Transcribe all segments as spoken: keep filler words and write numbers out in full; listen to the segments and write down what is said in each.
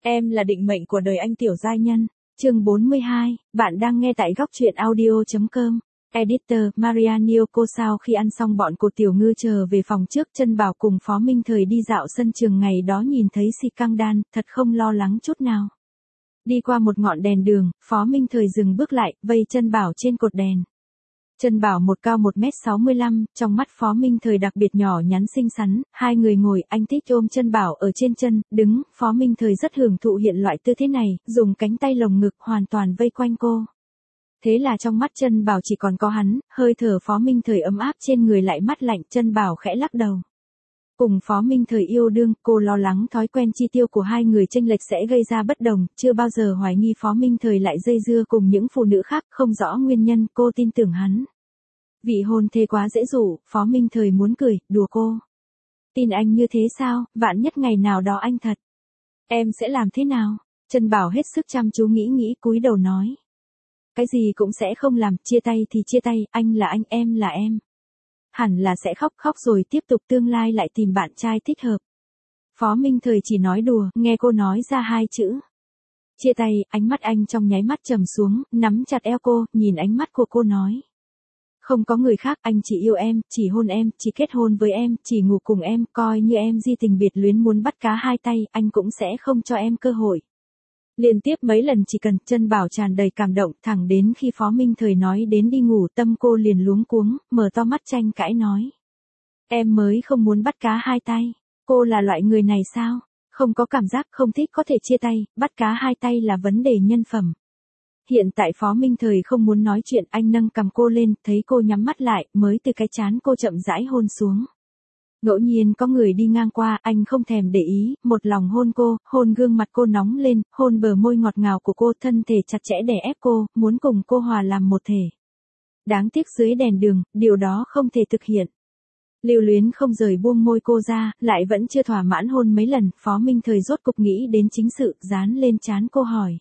Em là định mệnh của đời anh tiểu giai nhân. Chương bốn mươi hai, bạn đang nghe tại góc truyện audio chấm com. Editor, Maria Nyoko. Sau khi ăn xong bọn cô Tiểu Ngư trở về phòng trước, Chân Bảo cùng Phó Minh Thời đi dạo sân trường ngày đó nhìn thấy Si Căng Đan, thật không lo lắng chút nào. Đi qua một ngọn đèn đường, Phó Minh Thời dừng bước lại, vây Chân Bảo trên cột đèn. Chân Bảo một cao một mét sáu mươi lăm, trong mắt Phó Minh Thời đặc biệt nhỏ nhắn xinh xắn, hai người ngồi, anh thích ôm Chân Bảo ở trên chân, đứng, Phó Minh Thời rất hưởng thụ hiện loại tư thế này, dùng cánh tay lồng ngực hoàn toàn vây quanh cô. Thế là trong mắt Chân Bảo chỉ còn có hắn, hơi thở Phó Minh Thời ấm áp trên người lại mát lạnh, Chân Bảo khẽ lắc đầu. Cùng Phó Minh Thời yêu đương, cô lo lắng thói quen chi tiêu của hai người chênh lệch sẽ gây ra bất đồng, chưa bao giờ hoài nghi Phó Minh Thời lại dây dưa cùng những phụ nữ khác, không rõ nguyên nhân, cô tin tưởng hắn. Vị hôn thê quá dễ dụ, Phó Minh Thời muốn cười, đùa cô. Tin anh như thế sao, vạn nhất ngày nào đó anh thật. Em sẽ làm thế nào? Chân Bảo hết sức chăm chú nghĩ nghĩ cúi đầu nói. Cái gì cũng sẽ không làm, chia tay thì chia tay, anh là anh, em là em. Hẳn là sẽ khóc khóc rồi tiếp tục tương lai lại tìm bạn trai thích hợp. Phó Minh Thời chỉ nói đùa, nghe cô nói ra hai chữ. Chia tay, ánh mắt anh trong nháy mắt trầm xuống, nắm chặt eo cô, nhìn ánh mắt của cô nói. Không có người khác, anh chỉ yêu em, chỉ hôn em, chỉ kết hôn với em, chỉ ngủ cùng em, coi như em di tình biệt luyến muốn bắt cá hai tay, anh cũng sẽ không cho em cơ hội. Liên tiếp mấy lần chỉ cần, Chân Bảo tràn đầy cảm động, thẳng đến khi Phó Minh Thời nói đến đi ngủ, tâm cô liền luống cuống, mở to mắt tranh cãi nói. Em mới không muốn bắt cá hai tay, cô là loại người này sao? Không có cảm giác, không thích có thể chia tay, bắt cá hai tay là vấn đề nhân phẩm. Hiện tại Phó Minh Thời không muốn nói chuyện, anh nâng cầm cô lên, thấy cô nhắm mắt lại, mới từ cái trán cô chậm rãi hôn xuống. Ngẫu nhiên có người đi ngang qua, anh không thèm để ý, một lòng hôn cô, hôn gương mặt cô nóng lên, hôn bờ môi ngọt ngào của cô, thân thể chặt chẽ đè ép cô, muốn cùng cô hòa làm một thể. Đáng tiếc dưới đèn đường, điều đó không thể thực hiện. Lưu luyến không rời buông môi cô ra, lại vẫn chưa thỏa mãn hôn mấy lần, Phó Minh Thời rốt cục nghĩ đến chính sự, dán lên trán cô hỏi.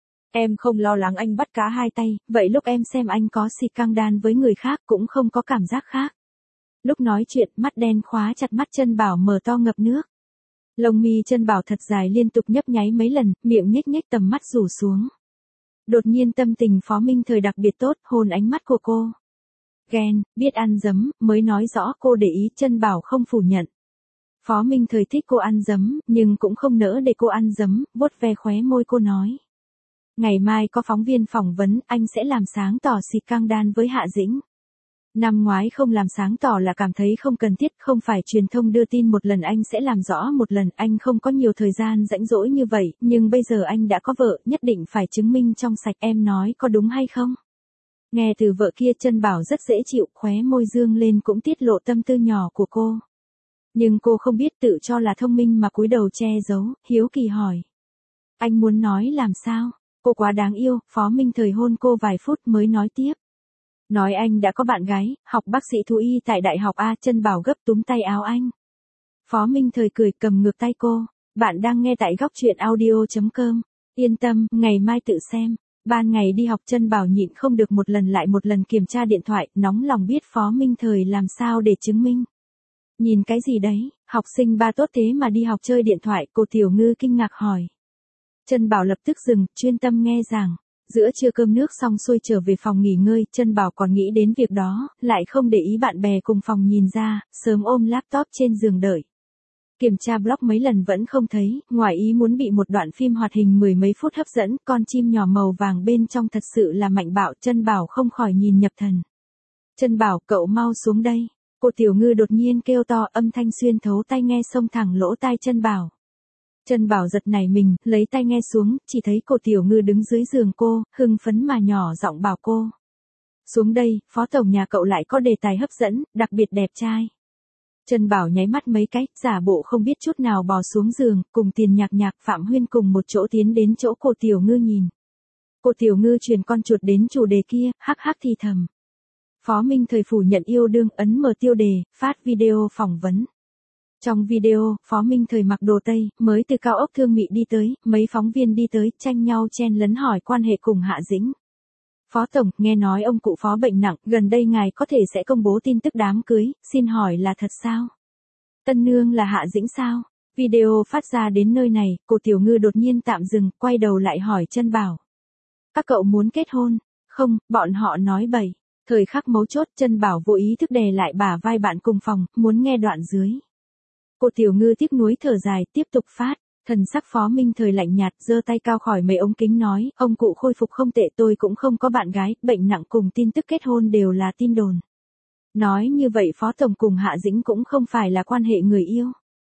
Em không lo lắng anh bắt cá hai tay, vậy lúc em xem anh có Si Căng Đan với người khác cũng không có cảm giác khác. Lúc nói chuyện, mắt đen khóa chặt mắt Chân Bảo mở to ngập nước. Lông mi Chân Bảo thật dài liên tục nhấp nháy mấy lần, miệng nhếch nhếch, tầm mắt rủ xuống. Đột nhiên tâm tình Phó Minh Thời đặc biệt tốt, hôn ánh mắt của cô. Ghen, biết ăn dấm, mới nói rõ cô để ý, Chân Bảo không phủ nhận. Phó Minh Thời thích cô ăn dấm, nhưng cũng không nỡ để cô ăn dấm, vuốt ve khóe môi cô nói. Ngày mai có phóng viên phỏng vấn, anh sẽ làm sáng tỏ Si Căng Đan với Hạ Dĩnh. Năm ngoái không làm sáng tỏ là cảm thấy không cần thiết, không phải truyền thông đưa tin một lần anh sẽ làm rõ một lần, anh không có nhiều thời gian rãnh rỗi như vậy, nhưng bây giờ anh đã có vợ, nhất định phải chứng minh trong sạch, em nói có đúng hay không? Nghe từ vợ kia, Chân Bảo rất dễ chịu, khóe môi dương lên cũng tiết lộ tâm tư nhỏ của cô. Nhưng cô không biết, tự cho là thông minh mà cúi đầu che giấu, hiếu kỳ hỏi. Anh muốn nói làm sao? Cô quá đáng yêu, Phó Minh Thời hôn cô vài phút mới nói tiếp. Nói anh đã có bạn gái, học bác sĩ thú y tại đại học A. Chân Bảo gấp túm tay áo anh. Phó Minh Thời cười, cầm ngược tay cô. Bạn đang nghe tại góc truyện audio chấm com. Yên tâm, ngày mai tự xem. Ban ngày đi học, Chân Bảo nhịn không được một lần lại một lần kiểm tra điện thoại, nóng lòng biết Phó Minh Thời làm sao để chứng minh. Nhìn cái gì đấy, học sinh ba tốt thế mà đi học chơi điện thoại, cô Tiểu Ngư kinh ngạc hỏi. Chân Bảo lập tức dừng, chuyên tâm nghe giảng. Giữa trưa cơm nước xong xuôi trở về phòng nghỉ ngơi, Chân Bảo còn nghĩ đến việc đó, lại không để ý bạn bè cùng phòng nhìn ra, sớm ôm laptop trên giường đợi. Kiểm tra blog mấy lần vẫn không thấy, ngoài ý muốn bị một đoạn phim hoạt hình mười mấy phút hấp dẫn, con chim nhỏ màu vàng bên trong thật sự là mạnh bạo, Chân Bảo không khỏi nhìn nhập thần. Chân Bảo, cậu mau xuống đây. Cô Tiểu Ngư đột nhiên kêu to, âm thanh xuyên thấu tai nghe xông thẳng lỗ tai Chân Bảo. Chân Bảo giật nảy mình, lấy tay nghe xuống, chỉ thấy cô Tiểu Ngư đứng dưới giường cô, hưng phấn mà nhỏ giọng bảo cô. Xuống đây, Phó tổng nhà cậu lại có đề tài hấp dẫn, đặc biệt đẹp trai. Chân Bảo nháy mắt mấy cái, giả bộ không biết chút nào bò xuống giường, cùng Tiền Nhạc Nhạc, Phạm Huyên cùng một chỗ tiến đến chỗ cô Tiểu Ngư nhìn. Cô Tiểu Ngư truyền con chuột đến chủ đề kia, hắc hắc thì thầm. Phó Minh Thời phủ nhận yêu đương, ấn mở tiêu đề, phát video phỏng vấn. Trong video, Phó Minh Thời mặc đồ Tây, mới từ cao ốc Thương Mị đi tới, mấy phóng viên đi tới, tranh nhau chen lấn hỏi quan hệ cùng Hạ Dĩnh. Phó Tổng, nghe nói ông cụ Phó bệnh nặng, gần đây ngài có thể sẽ công bố tin tức đám cưới, xin hỏi là thật sao? Tân nương là Hạ Dĩnh sao? Video phát ra đến nơi này, cô Tiểu Ngư đột nhiên tạm dừng, quay đầu lại hỏi Trân Bảo. Các cậu muốn kết hôn? Không, bọn họ nói bậy. Thời khắc mấu chốt, Trân Bảo vô ý thức đè lại bả vai bạn cùng phòng, muốn nghe đoạn dưới. Cô Tiểu Ngư tiếc nuối thở dài, tiếp tục phát. Thần sắc Phó Minh Thời lạnh nhạt, giơ tay cao khỏi mấy ống kính nói, ông cụ khôi phục không tệ, tôi cũng không có bạn gái, bệnh nặng cùng tin tức kết hôn đều là tin đồn. Nói như vậy Phó Tổng cùng Hạ Dĩnh cũng không phải là quan hệ người yêu.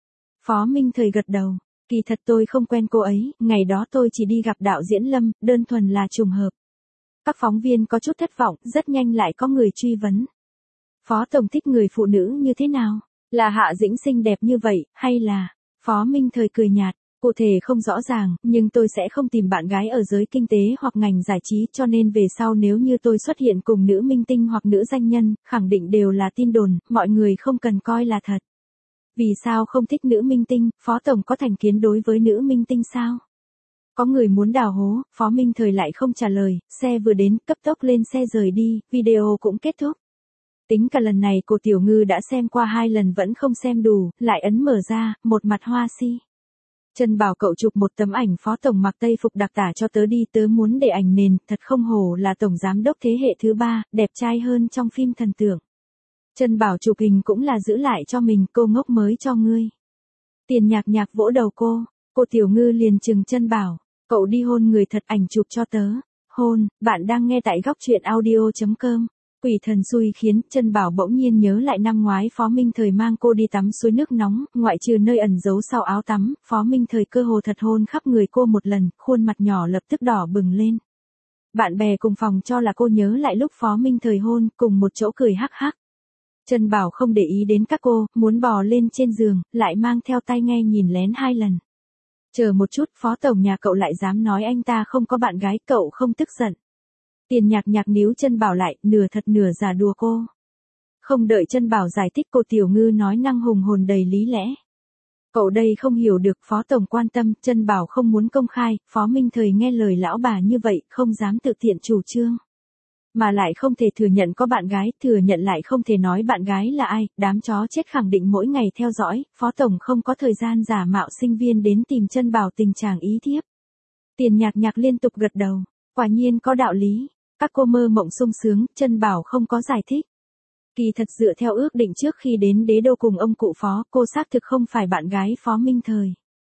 Phó Minh Thời gật đầu, kỳ thật tôi không quen cô ấy, ngày đó tôi chỉ đi gặp đạo diễn Lâm, đơn thuần là trùng hợp. Các phóng viên có chút thất vọng, rất nhanh lại có người truy vấn. Phó Tổng thích người phụ nữ như thế nào? Là Hạ Dĩnh xinh đẹp như vậy, hay là... Phó Minh Thời cười nhạt, cụ thể không rõ ràng, nhưng tôi sẽ không tìm bạn gái ở giới kinh tế hoặc ngành giải trí, cho nên về sau nếu như tôi xuất hiện cùng nữ minh tinh hoặc nữ danh nhân, khẳng định đều là tin đồn, mọi người không cần coi là thật. Vì sao không thích nữ minh tinh, Phó Tổng có thành kiến đối với nữ minh tinh sao? Có người muốn đào hố, Phó Minh Thời lại không trả lời, xe vừa đến, cấp tốc lên xe rời đi, video cũng kết thúc. Tính cả lần này cô Tiểu Ngư đã xem qua hai lần vẫn không xem đủ, lại ấn mở ra, một mặt hoa si. Trân Bảo cậu chụp một tấm ảnh Phó Tổng mặc tây phục đặc tả cho tớ đi, tớ muốn để ảnh nền, thật không hổ là Tổng Giám đốc thế hệ thứ ba, đẹp trai hơn trong phim thần tượng. Trân Bảo chụp hình cũng là giữ lại cho mình, cô ngốc mới cho ngươi. Tiền Nhạc Nhạc vỗ đầu cô, cô Tiểu Ngư liền chừng Trân Bảo, cậu đi hôn người thật, ảnh chụp cho tớ. Hôn, bạn đang nghe tại góc truyện audio chấm com. Quỷ thần xui khiến, Trân Bảo bỗng nhiên nhớ lại năm ngoái Phó Minh Thời mang cô đi tắm suối nước nóng, ngoại trừ nơi ẩn giấu sau áo tắm, Phó Minh Thời cơ hồ thật hôn khắp người cô một lần, khuôn mặt nhỏ lập tức đỏ bừng lên. Bạn bè cùng phòng cho là cô nhớ lại lúc Phó Minh Thời hôn, cùng một chỗ cười hắc hắc. Trân Bảo không để ý đến các cô, muốn bò lên trên giường, lại mang theo tai nghe nhìn lén hai lần. Chờ một chút, Phó Tổng nhà cậu lại dám nói anh ta không có bạn gái, cậu không tức giận. Tiền Nhạc Nhạc níu Trân Bảo lại, nửa thật nửa giả đùa cô. Không đợi Trân Bảo giải thích, cô Tiểu Ngư nói năng hùng hồn đầy lý lẽ. Cậu đây không hiểu được, Phó Tổng quan tâm, Trân Bảo không muốn công khai, Phó Minh Thời nghe lời lão bà như vậy, không dám tự tiện chủ trương. Mà lại không thể thừa nhận có bạn gái, thừa nhận lại không thể nói bạn gái là ai, đám chó chết khẳng định mỗi ngày theo dõi, Phó Tổng không có thời gian giả mạo sinh viên đến tìm Trân Bảo tình trạng ý thiếp. Tiền Nhạc Nhạc liên tục gật đầu, quả nhiên có đạo lý. Các cô mơ mộng sung sướng, Trân Bảo không có giải thích. Kỳ thật dựa theo ước định trước khi đến đế đô cùng ông cụ Phó, cô xác thực không phải bạn gái Phó Minh Thời.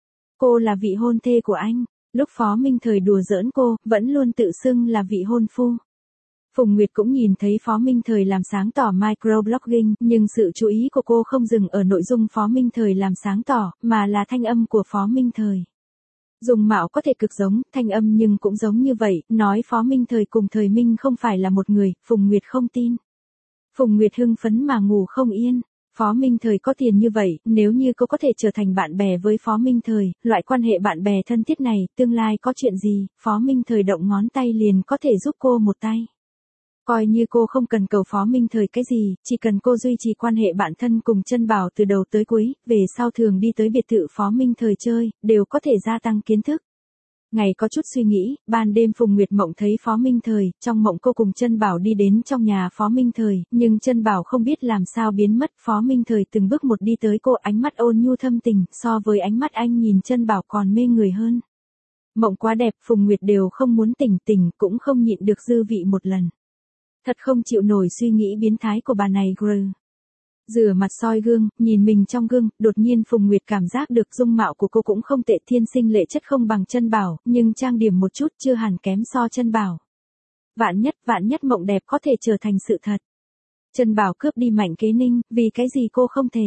Cô là vị hôn thê của anh, lúc Phó Minh Thời đùa giỡn cô, vẫn luôn tự xưng là vị hôn phu. Phùng Nguyệt cũng nhìn thấy Phó Minh Thời làm sáng tỏ microblogging, nhưng sự chú ý của cô không dừng ở nội dung Phó Minh Thời làm sáng tỏ, mà là thanh âm của Phó Minh Thời. Dùng mạo có thể cực giống, thanh âm nhưng cũng giống như vậy, nói Phó Minh Thời cùng Thời Minh không phải là một người, Phùng Nguyệt không tin. Phùng Nguyệt hưng phấn mà ngủ không yên. Phó Minh Thời có tiền như vậy, nếu như cô có thể trở thành bạn bè với Phó Minh Thời, loại quan hệ bạn bè thân thiết này, tương lai có chuyện gì, Phó Minh Thời động ngón tay liền có thể giúp cô một tay. Coi như cô không cần cầu Phó Minh Thời cái gì, chỉ cần cô duy trì quan hệ bạn thân cùng Trân Bảo từ đầu tới cuối, về sau thường đi tới biệt thự Phó Minh Thời chơi, đều có thể gia tăng kiến thức. Ngày có chút suy nghĩ, ban đêm Phùng Nguyệt mộng thấy Phó Minh Thời, trong mộng cô cùng Trân Bảo đi đến trong nhà Phó Minh Thời, nhưng Trân Bảo không biết làm sao biến mất, Phó Minh Thời từng bước một đi tới cô, ánh mắt ôn nhu thâm tình, so với ánh mắt anh nhìn Trân Bảo còn mê người hơn. Mộng quá đẹp, Phùng Nguyệt đều không muốn tỉnh tỉnh, cũng không nhịn được dư vị một lần. Thật không chịu nổi suy nghĩ biến thái của bà này Gr. Rửa mặt soi gương, nhìn mình trong gương, đột nhiên Phùng Nguyệt cảm giác được dung mạo của cô cũng không tệ, thiên sinh lệ chất không bằng Trân Bảo, nhưng trang điểm một chút chưa hẳn kém so Trân Bảo. Vạn nhất, vạn nhất mộng đẹp có thể trở thành sự thật. Trân Bảo cướp đi Mạnh Kế Ninh, vì cái gì cô không thể.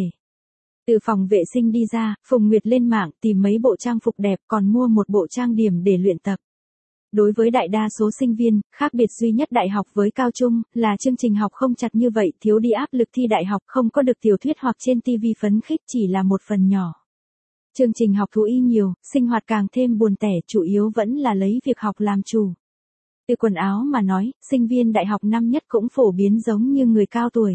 Từ phòng vệ sinh đi ra, Phùng Nguyệt lên mạng tìm mấy bộ trang phục đẹp, còn mua một bộ trang điểm để luyện tập. Đối với đại đa số sinh viên, khác biệt duy nhất đại học với cao trung, là chương trình học không chặt như vậy, thiếu đi áp lực thi đại học, không có được tiểu thuyết hoặc trên ti vi phấn khích chỉ là một phần nhỏ. Chương trình học thú y nhiều, sinh hoạt càng thêm buồn tẻ, chủ yếu vẫn là lấy việc học làm chủ. Từ quần áo mà nói, sinh viên đại học năm nhất cũng phổ biến giống như người cao tuổi.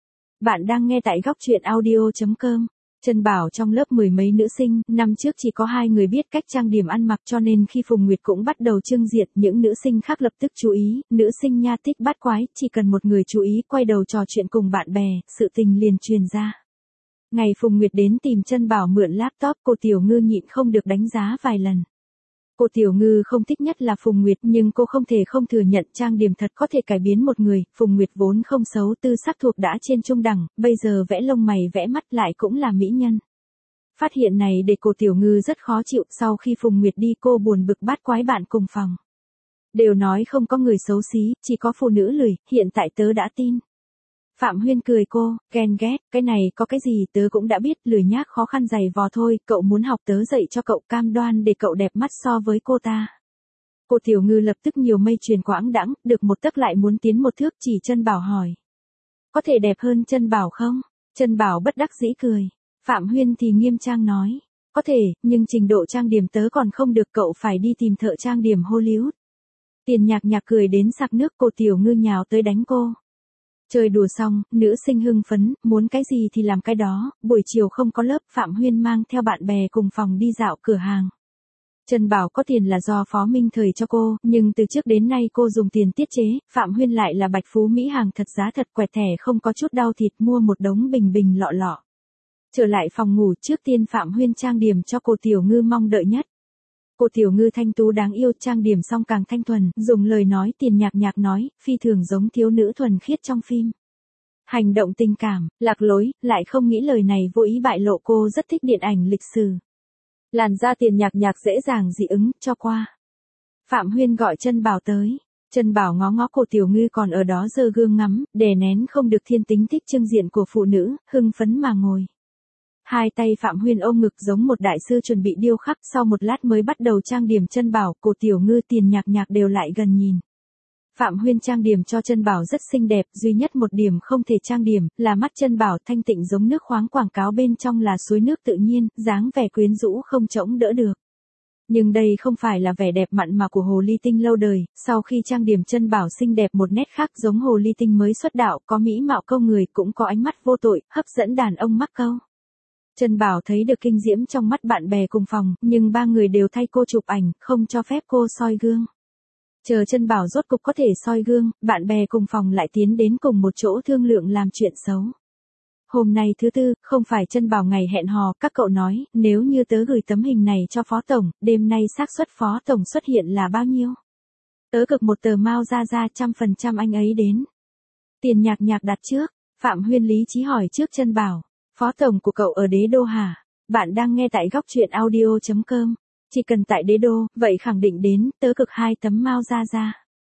Bạn đang nghe tại góc truyện audio chấm com. Trân Bảo trong lớp mười mấy nữ sinh, năm trước chỉ có hai người biết cách trang điểm ăn mặc, cho nên khi Phùng Nguyệt cũng bắt đầu trưng diệt, những nữ sinh khác lập tức chú ý, nữ sinh nha thích bắt quái, chỉ cần một người chú ý quay đầu trò chuyện cùng bạn bè, sự tình liền truyền ra. Ngày Phùng Nguyệt đến tìm Trân Bảo mượn laptop, cô Tiểu Ngư nhịn không được đánh giá vài lần. Cô Tiểu Ngư không thích nhất là Phùng Nguyệt, nhưng cô không thể không thừa nhận trang điểm thật có thể cải biến một người. Phùng Nguyệt vốn không xấu, tư sắc thuộc đã trên trung đẳng, bây giờ vẽ lông mày vẽ mắt lại cũng là mỹ nhân. Phát hiện này để cô Tiểu Ngư rất khó chịu, sau khi Phùng Nguyệt đi cô buồn bực bát quái bạn cùng phòng. Đều nói không có người xấu xí, chỉ có phụ nữ lười, hiện tại tớ đã tin. Phạm Huyên cười cô, ghen ghét, cái này có cái gì tớ cũng đã biết, lười nhác khó khăn dày vò thôi, cậu muốn học tớ dạy cho cậu, cam đoan để cậu đẹp mắt so với cô ta. Cô Tiểu Ngư lập tức nhiều mây truyền quãng đãng, được một tấc lại muốn tiến một thước, chỉ Trân Bảo hỏi. Có thể đẹp hơn Trân Bảo không? Trân Bảo bất đắc dĩ cười. Phạm Huyên thì nghiêm trang nói. Có thể, nhưng trình độ trang điểm tớ còn không được, cậu phải đi tìm thợ trang điểm Hollywood. Tiền Nhạc Nhạc cười đến sặc nước, cô Tiểu Ngư nhào tới đánh cô. Chơi đùa xong, nữ sinh hưng phấn, muốn cái gì thì làm cái đó, buổi chiều không có lớp, Phạm Huyên mang theo bạn bè cùng phòng đi dạo cửa hàng. Trân Bảo có tiền là do Phó Minh Thời cho cô, nhưng từ trước đến nay cô dùng tiền tiết chế, Phạm Huyên lại là bạch phú mỹ hàng thật giá thật, quẹt thẻ không có chút đau thịt, mua một đống bình bình lọ lọ. Trở lại phòng ngủ, trước tiên Phạm Huyên trang điểm cho cô Tiểu Ngư mong đợi nhất. Cô Tiểu Ngư thanh tú đáng yêu, trang điểm xong càng thanh thuần, dùng lời nói Tiền Nhạc Nhạc nói, phi thường giống thiếu nữ thuần khiết trong phim. Hành động tình cảm, lạc lối, lại không nghĩ lời này vô ý bại lộ cô rất thích điện ảnh lịch sử. Làn da Tiền Nhạc Nhạc dễ dàng dị ứng, cho qua. Phạm Huyên gọi Trân Bảo tới. Trân Bảo ngó ngó cô Tiểu Ngư còn ở đó giơ gương ngắm, đè nén không được thiên tính thích trưng diện của phụ nữ, hưng phấn mà ngồi. Hai tay Phạm Huyên ôm ngực giống một đại sư chuẩn bị điêu khắc, sau một lát mới bắt đầu trang điểm Trân Bảo, cô Tiểu Ngư Tiền Nhạc Nhạc đều lại gần nhìn. Phạm Huyên trang điểm cho Trân Bảo rất xinh đẹp, duy nhất một điểm không thể trang điểm, là mắt Trân Bảo thanh tịnh giống nước khoáng, quảng cáo bên trong là suối nước tự nhiên, dáng vẻ quyến rũ không chống đỡ được. Nhưng đây không phải là vẻ đẹp mặn mà của hồ ly tinh lâu đời, sau khi trang điểm Trân Bảo xinh đẹp một nét khác, giống hồ ly tinh mới xuất đạo, có mỹ mạo câu người, cũng có ánh mắt vô tội, hấp dẫn đàn ông mắc câu. Trân Bảo thấy được kinh diễm trong mắt bạn bè cùng phòng, nhưng ba người đều thay cô chụp ảnh, không cho phép cô soi gương. Chờ Trân Bảo rốt cục có thể soi gương, bạn bè cùng phòng lại tiến đến cùng một chỗ thương lượng làm chuyện xấu. Hôm nay thứ tư, không phải Trân Bảo ngày hẹn hò, các cậu nói, nếu như tớ gửi tấm hình này cho Phó Tổng, đêm nay xác suất Phó Tổng xuất hiện là bao nhiêu? Tớ cực một tờ Mao ra ra, trăm phần trăm anh ấy đến. Tiền Nhạc Nhạc đặt trước, Phạm Huyên lý trí hỏi trước Trân Bảo. Phó Tổng của cậu ở Đế Đô hả? Bạn đang nghe tại góc truyện audio chấm com. Chỉ cần tại Đế Đô, vậy khẳng định đến, tớ cực hai tấm Mao ra ra.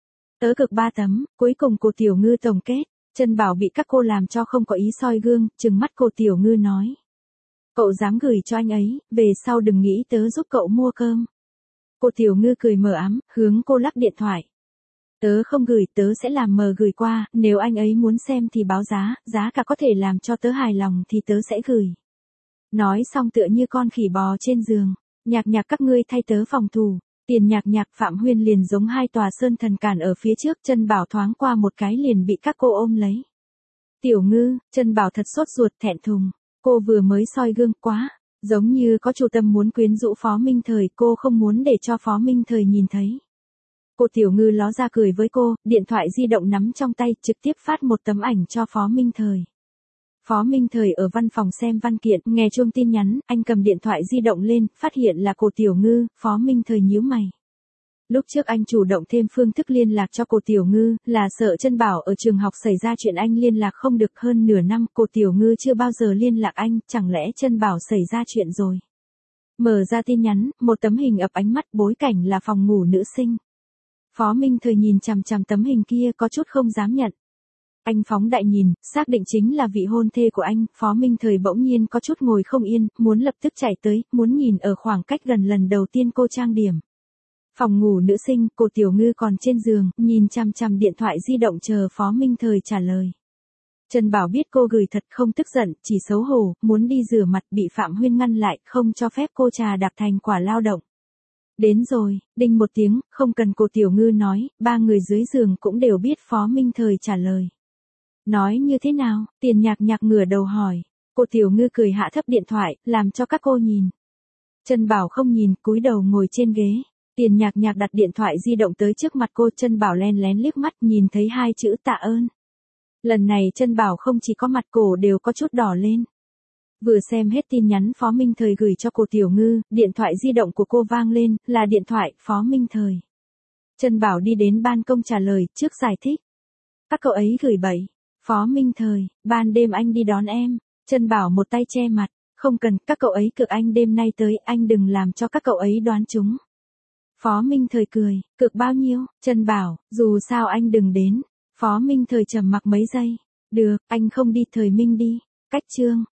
Tớ cực ba tấm, cuối cùng cô Tiểu Ngư tổng kết. Trân Bảo bị các cô làm cho không có ý soi gương, trừng mắt cô Tiểu Ngư nói. Cậu dám gửi cho anh ấy, về sau đừng nghĩ tớ giúp cậu mua cơm. Cô Tiểu Ngư cười mờ ám, hướng cô lắc điện thoại. Tớ không gửi, tớ sẽ làm mờ gửi qua, nếu anh ấy muốn xem thì báo giá, giá cả có thể làm cho tớ hài lòng thì tớ sẽ gửi. Nói xong tựa như con khỉ bò trên giường. Nhạc Nhạc các ngươi thay tớ phòng thủ. Tiền Nhạc Nhạc Phạm Huyên liền giống hai tòa sơn thần cản ở phía trước, Trân Bảo thoáng qua một cái liền bị các cô ôm lấy. Tiểu Ngư, Trân Bảo thật sốt ruột thẹn thùng. Cô vừa mới soi gương quá, giống như có chủ tâm muốn quyến rũ Phó Minh Thời, cô không muốn để cho Phó Minh Thời nhìn thấy. Cô Tiểu Ngư ló ra cười với cô, điện thoại di động nắm trong tay, trực tiếp phát một tấm ảnh cho Phó Minh Thời. Phó Minh Thời ở văn phòng xem văn kiện, nghe chuông tin nhắn, anh cầm điện thoại di động lên, phát hiện là cô Tiểu Ngư, Phó Minh Thời nhíu mày. Lúc trước anh chủ động thêm phương thức liên lạc cho cô Tiểu Ngư, là sợ Trân Bảo ở trường học xảy ra chuyện anh liên lạc không được, hơn nửa năm, cô Tiểu Ngư chưa bao giờ liên lạc anh, chẳng lẽ Trân Bảo xảy ra chuyện rồi. Mở ra tin nhắn, một tấm hình ập ánh mắt, bối cảnh là phòng ngủ nữ sinh. Phó Minh Thời nhìn chằm chằm tấm hình kia có chút không dám nhận. Anh phóng đại nhìn, xác định chính là vị hôn thê của anh, Phó Minh Thời bỗng nhiên có chút ngồi không yên, muốn lập tức chạy tới, muốn nhìn ở khoảng cách gần lần đầu tiên cô trang điểm. Phòng ngủ nữ sinh, cô Tiểu Ngư còn trên giường, nhìn chằm chằm điện thoại di động chờ Phó Minh Thời trả lời. Trân Bảo biết cô gửi thật không tức giận, chỉ xấu hổ, muốn đi rửa mặt bị Phạm Huyên ngăn lại, không cho phép cô trà đạp thành quả lao động. Đến rồi, đinh một tiếng, không cần cô Tiểu Ngư nói, ba người dưới giường cũng đều biết Phó Minh Thời trả lời. Nói như thế nào? Tiền Nhạc Nhạc ngửa đầu hỏi. Cô Tiểu Ngư cười hạ thấp điện thoại, làm cho các cô nhìn. Trân Bảo không nhìn, cúi đầu ngồi trên ghế. Tiền Nhạc Nhạc đặt điện thoại di động tới trước mặt cô, Trân Bảo len lén liếc mắt, nhìn thấy hai chữ tạ ơn. Lần này Trân Bảo không chỉ có mặt cổ đều có chút đỏ lên. Vừa xem hết tin nhắn Phó Minh Thời gửi cho cô Tiểu Ngư, điện thoại di động của cô vang lên, là điện thoại Phó Minh Thời. Trân Bảo đi đến ban công trả lời, trước giải thích. Các cậu ấy gửi bậy. Phó Minh Thời, ban đêm anh đi đón em. Trân Bảo một tay che mặt, không cần, các cậu ấy cược anh đêm nay tới, anh đừng làm cho các cậu ấy đoán trúng. Phó Minh Thời cười, cược bao nhiêu? Trân Bảo, dù sao anh đừng đến. Phó Minh Thời trầm mặc mấy giây. Được, anh không đi, Thời Minh đi. Cách chương.